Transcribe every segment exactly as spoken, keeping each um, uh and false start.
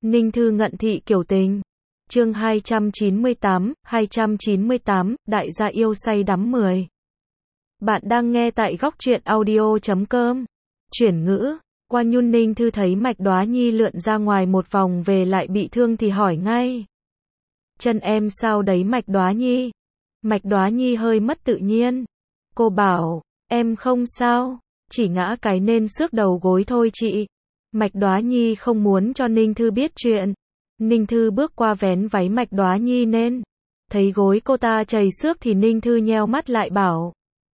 Ninh Thư ngận thị kiểu tình. Chương hai trăm chín mươi tám, hai trăm chín mươi tám, đại gia yêu say đắm mười. Bạn đang nghe tại góc truyện audio chấm com. Chuyển ngữ, qua nhun Ninh Thư thấy Mạch Đóa Nhi lượn ra ngoài một vòng về lại bị thương thì hỏi ngay. Chân em sao đấy Mạch Đóa Nhi? Mạch Đóa Nhi hơi mất tự nhiên. Cô bảo, em không sao, chỉ ngã cái nên xước đầu gối thôi chị. Mạch Đóa Nhi không muốn cho Ninh Thư biết chuyện. Ninh Thư bước qua vén váy Mạch Đóa Nhi nên thấy gối cô ta chảy xước thì Ninh Thư nheo mắt lại bảo.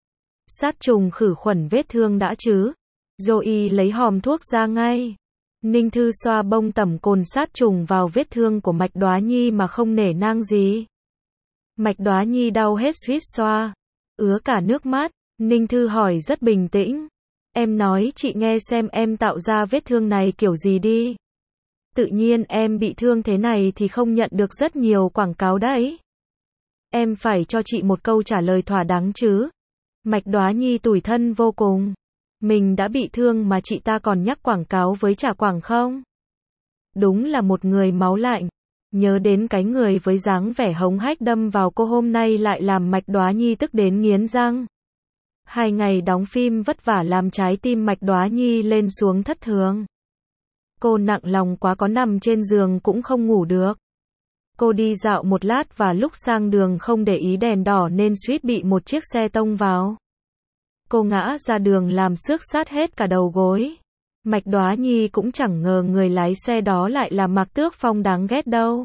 Sát trùng khử khuẩn vết thương đã chứ? Rồi lấy hòm thuốc ra ngay. Ninh Thư xoa bông tẩm cồn sát trùng vào vết thương của Mạch Đóa Nhi mà không nể nang gì. Mạch Đóa Nhi đau hết suýt xoa, ứa cả nước mắt. Ninh Thư hỏi rất bình tĩnh. Em nói chị nghe xem em tạo ra vết thương này kiểu gì đi. Tự nhiên em bị thương thế này thì không nhận được rất nhiều quảng cáo đấy. Em phải cho chị một câu trả lời thỏa đáng chứ. Mạch Đóa Nhi tủi thân vô cùng. Mình đã bị thương mà chị ta còn nhắc quảng cáo với trả quảng không? Đúng là một người máu lạnh. Nhớ đến cái người với dáng vẻ hống hách đâm vào cô hôm nay lại làm Mạch Đóa Nhi tức đến nghiến răng. Hai ngày đóng phim vất vả làm trái tim Mạch Đóa Nhi lên xuống thất thường. Cô nặng lòng quá có nằm trên giường cũng không ngủ được. Cô đi dạo một lát và lúc sang đường không để ý đèn đỏ nên suýt bị một chiếc xe tông vào. Cô ngã ra đường làm xước sát hết cả đầu gối. Mạch Đóa Nhi cũng chẳng ngờ người lái xe đó lại là Mạc Tước Phong đáng ghét đâu.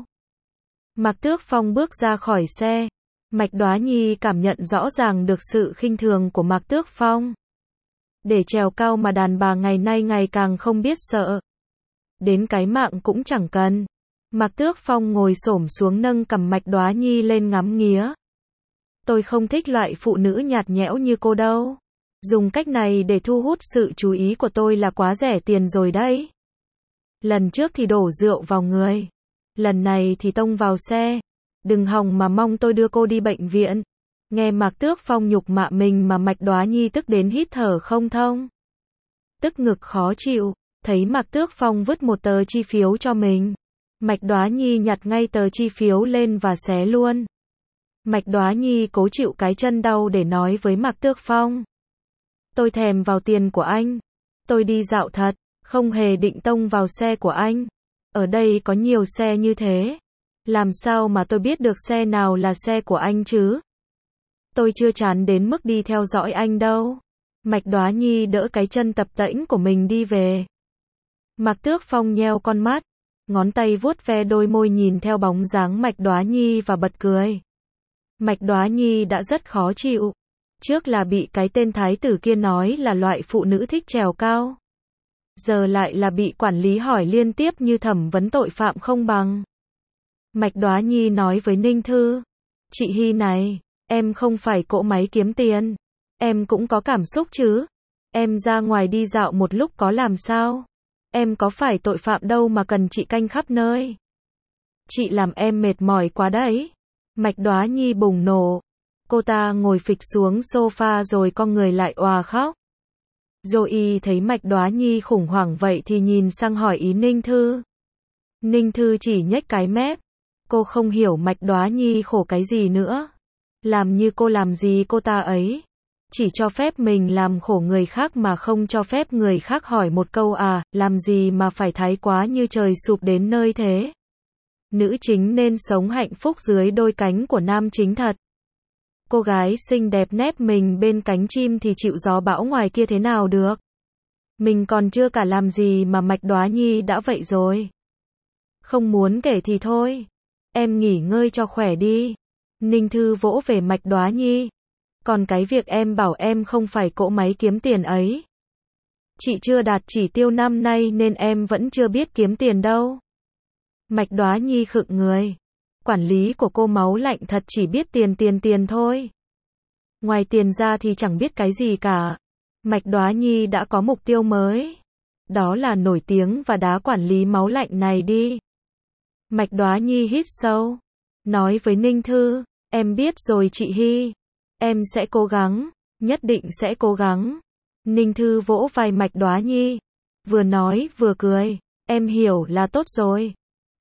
Mạc Tước Phong bước ra khỏi xe. Mạch Đóa Nhi cảm nhận rõ ràng được sự khinh thường của Mạc Tước Phong. Để trèo cao mà đàn bà ngày nay ngày càng không biết sợ. Đến cái mạng cũng chẳng cần. Mạc Tước Phong ngồi xổm xuống nâng cằm Mạch Đóa Nhi lên ngắm nghía. Tôi không thích loại phụ nữ nhạt nhẽo như cô đâu. Dùng cách này để thu hút sự chú ý của tôi là quá rẻ tiền rồi đấy. Lần trước thì đổ rượu vào người. Lần này thì tông vào xe. Đừng hòng mà mong tôi đưa cô đi bệnh viện. Nghe Mạc Tước Phong nhục mạ mình mà Mạch Đóa Nhi tức đến hít thở không thông. Tức ngực khó chịu. Thấy Mạc Tước Phong vứt một tờ chi phiếu cho mình. Mạch Đóa Nhi nhặt ngay tờ chi phiếu lên và xé luôn. Mạch Đóa Nhi cố chịu cái chân đau để nói với Mạc Tước Phong. Tôi thèm vào tiền của anh. Tôi đi dạo thật, không hề định tông vào xe của anh. Ở đây có nhiều xe như thế. Làm sao mà tôi biết được xe nào là xe của anh chứ? Tôi chưa chán đến mức đi theo dõi anh đâu. Mạch Đóa Nhi đỡ cái chân tập tễnh của mình đi về. Mạc Tước Phong nheo con mắt, ngón tay vuốt ve đôi môi nhìn theo bóng dáng Mạch Đóa Nhi và bật cười. Mạch Đóa Nhi đã rất khó chịu. Trước là bị cái tên thái tử kia nói là loại phụ nữ thích trèo cao. Giờ lại là bị quản lý hỏi liên tiếp như thẩm vấn tội phạm không bằng. Mạch Đóa Nhi nói với Ninh Thư. Chị Hy này, em không phải cỗ máy kiếm tiền. Em cũng có cảm xúc chứ. Em ra ngoài đi dạo một lúc có làm sao. Em có phải tội phạm đâu mà cần chị canh khắp nơi. Chị làm em mệt mỏi quá đấy. Mạch Đóa Nhi bùng nổ. Cô ta ngồi phịch xuống sofa rồi cong người lại òa khóc. Rồi thấy Mạch Đóa Nhi khủng hoảng vậy thì nhìn sang hỏi ý Ninh Thư. Ninh Thư chỉ nhếch cái mép. Cô không hiểu Mạch Đóa Nhi khổ cái gì nữa. Làm như cô làm gì cô ta ấy. Chỉ cho phép mình làm khổ người khác mà không cho phép người khác hỏi một câu à, làm gì mà phải thái quá như trời sụp đến nơi thế. Nữ chính nên sống hạnh phúc dưới đôi cánh của nam chính thật. Cô gái xinh đẹp nép mình bên cánh chim thì chịu gió bão ngoài kia thế nào được. Mình còn chưa cả làm gì mà Mạch Đóa Nhi đã vậy rồi. Không muốn kể thì thôi. Em nghỉ ngơi cho khỏe đi. Ninh Thư vỗ về Mạch Đóa Nhi. Còn cái việc em bảo em không phải cỗ máy kiếm tiền ấy. Chị chưa đạt chỉ tiêu năm nay nên em vẫn chưa biết kiếm tiền đâu. Mạch Đóa Nhi khựng người. Quản lý của cô máu lạnh thật chỉ biết tiền tiền tiền thôi. Ngoài tiền ra thì chẳng biết cái gì cả. Mạch Đóa Nhi đã có mục tiêu mới. Đó là nổi tiếng và đá quản lý máu lạnh này đi. Mạch Đóa Nhi hít sâu. Nói với Ninh Thư. Em biết rồi chị Hy. Em sẽ cố gắng. Nhất định sẽ cố gắng. Ninh Thư vỗ vai Mạch Đóa Nhi. Vừa nói vừa cười. Em hiểu là tốt rồi.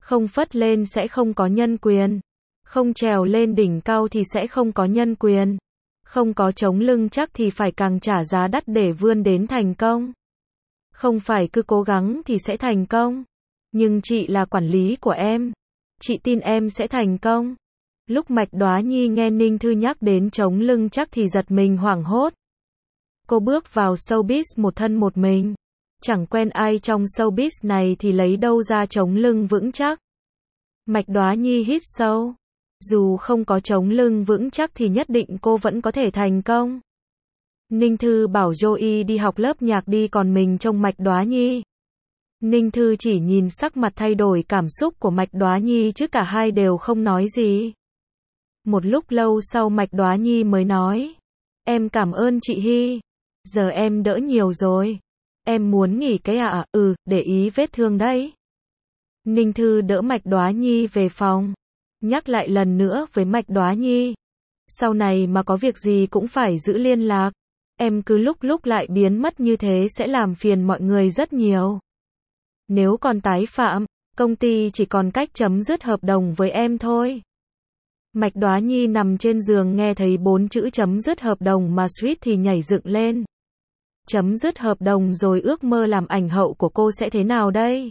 Không phất lên sẽ không có nhân quyền. Không trèo lên đỉnh cao thì sẽ không có nhân quyền. Không có chống lưng chắc thì phải càng trả giá đắt để vươn đến thành công. Không phải cứ cố gắng thì sẽ thành công. Nhưng chị là quản lý của em. Chị tin em sẽ thành công. Lúc Mạch Đoá Nhi nghe Ninh Thư nhắc đến chống lưng chắc thì giật mình hoảng hốt. Cô bước vào showbiz một thân một mình. Chẳng quen ai trong showbiz này thì lấy đâu ra chống lưng vững chắc. Mạch Đoá Nhi hít sâu. Dù không có chống lưng vững chắc thì nhất định cô vẫn có thể thành công. Ninh Thư bảo Joey đi học lớp nhạc đi còn mình trông Mạch Đoá Nhi. Ninh Thư chỉ nhìn sắc mặt thay đổi cảm xúc của Mạch Đoá Nhi chứ cả hai đều không nói gì. Một lúc lâu sau Mạch Đoá Nhi mới nói. Em cảm ơn chị Hy. Giờ em đỡ nhiều rồi. Em muốn nghỉ cái à? Ừ, để ý vết thương đấy. Ninh Thư đỡ Mạch Đoá Nhi về phòng. Nhắc lại lần nữa với Mạch Đoá Nhi. Sau này mà có việc gì cũng phải giữ liên lạc. Em cứ lúc lúc lại biến mất như thế sẽ làm phiền mọi người rất nhiều. Nếu còn tái phạm, công ty chỉ còn cách chấm dứt hợp đồng với em thôi. Mạch Đoá Nhi nằm trên giường nghe thấy bốn chữ chấm dứt hợp đồng mà suýt thì nhảy dựng lên. Chấm dứt hợp đồng rồi ước mơ làm ảnh hậu của cô sẽ thế nào đây?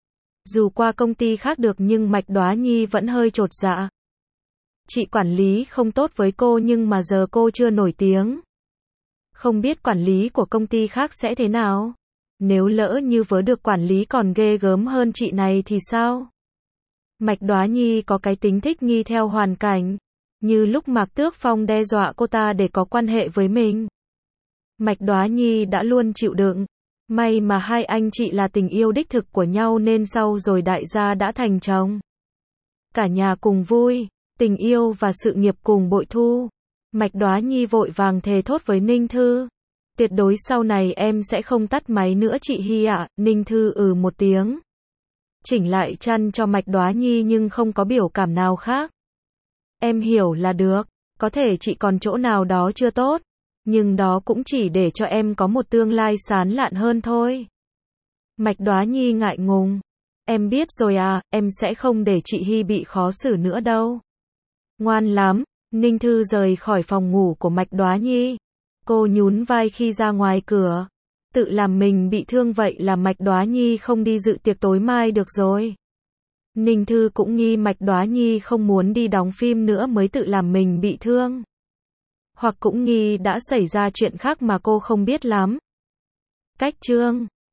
Dù qua công ty khác được nhưng Mạch Đoá Nhi vẫn hơi chột dạ. Chị quản lý không tốt với cô nhưng mà giờ cô chưa nổi tiếng. Không biết quản lý của công ty khác sẽ thế nào? Nếu lỡ như vớ được quản lý còn ghê gớm hơn chị này thì sao? Mạch Đoá Nhi có cái tính thích nghi theo hoàn cảnh. Như lúc Mạc Tước Phong đe dọa cô ta để có quan hệ với mình. Mạch Đoá Nhi đã luôn chịu đựng. May mà hai anh chị là tình yêu đích thực của nhau nên sau rồi đại gia đã thành chồng. Cả nhà cùng vui, tình yêu và sự nghiệp cùng bội thu. Mạch Đoá Nhi vội vàng thề thốt với Ninh Thư. Tuyệt đối sau này em sẽ không tắt máy nữa chị Hy ạ. Ninh Thư ừ một tiếng. Chỉnh lại chăn cho Mạch Đoá Nhi nhưng không có biểu cảm nào khác. Em hiểu là được. Có thể chị còn chỗ nào đó chưa tốt. Nhưng đó cũng chỉ để cho em có một tương lai sán lạn hơn thôi. Mạch Đoá Nhi ngại ngùng. Em biết rồi à, em sẽ không để chị Hy bị khó xử nữa đâu. Ngoan lắm. Ninh Thư rời khỏi phòng ngủ của Mạch Đoá Nhi. Cô nhún vai khi ra ngoài cửa. Tự làm mình bị thương vậy là Mạch Đoá Nhi không đi dự tiệc tối mai được rồi. Ninh Thư cũng nghi Mạch Đoá Nhi không muốn đi đóng phim nữa mới tự làm mình bị thương. Hoặc cũng nghi đã xảy ra chuyện khác mà cô không biết lắm. Cách chương